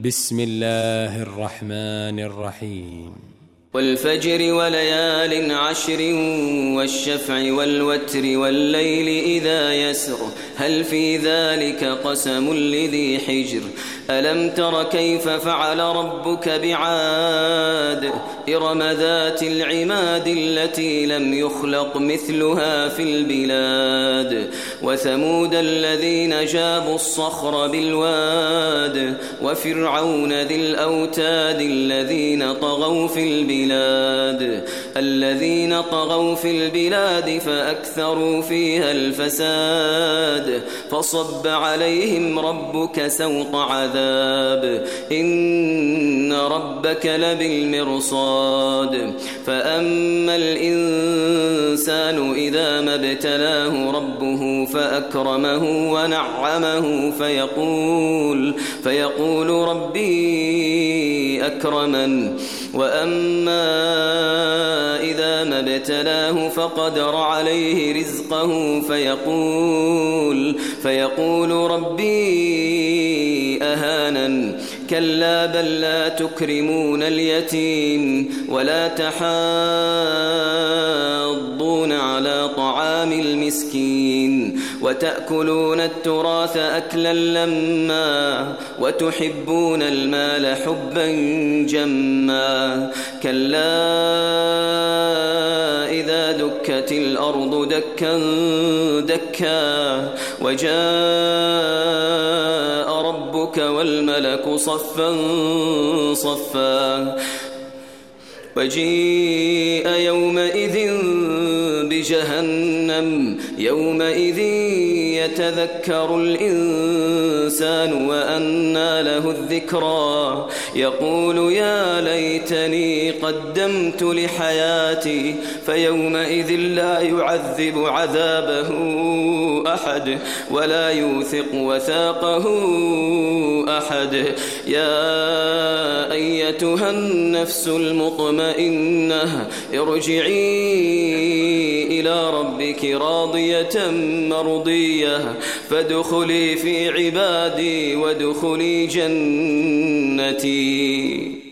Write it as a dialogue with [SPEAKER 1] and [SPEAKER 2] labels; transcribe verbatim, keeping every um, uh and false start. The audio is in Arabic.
[SPEAKER 1] بسم الله الرحمن الرحيم
[SPEAKER 2] والفجر وليال عشر والشفع والوتر والليل إذا يسر هل في ذلك قسم لذي حجر ألم تر كيف فعل ربك بعاد إرم ذات العماد التي لم يخلق مثلها في البلاد وثمود الذين جابوا الصخر بالواد وفرعون ذي الأوتاد الذين طغوا في البلاد الذين طغوا في البلاد فأكثروا فيها الفساد فصب عليهم ربك سوط عذاب إن ربك لبالمرصاد فأما الإنسان إذا ما ابتلاه ربه فأكرمه ونعمه فيقول, فيقول ربي أكرمن وأما إذا ما ابتلاه فقدر عليه رزقه فيقول, فيقول ربي أهانن كلا بل لا تكرمون اليتيم ولا تحاضون على طعام المسكين وتأكلون التراث أكلا لما وتحبون المال حبا جما كلا إذا دكت الأرض دكا دكا وجاء ربك والملك صفا صفا وجيء يومئذ بجهنم يومئذ يتذكر الإنسان وأنى له الذكرى يقول يا ليتني قدمت لحياتي فيومئذ لا يعذب عذابه أحد ولا يوثق وثاقه أحد يا أيتها النفس المطمئنة ارجعي إلى ربك راضية مرضية فادخلي في عبادي وادخلي جنتي.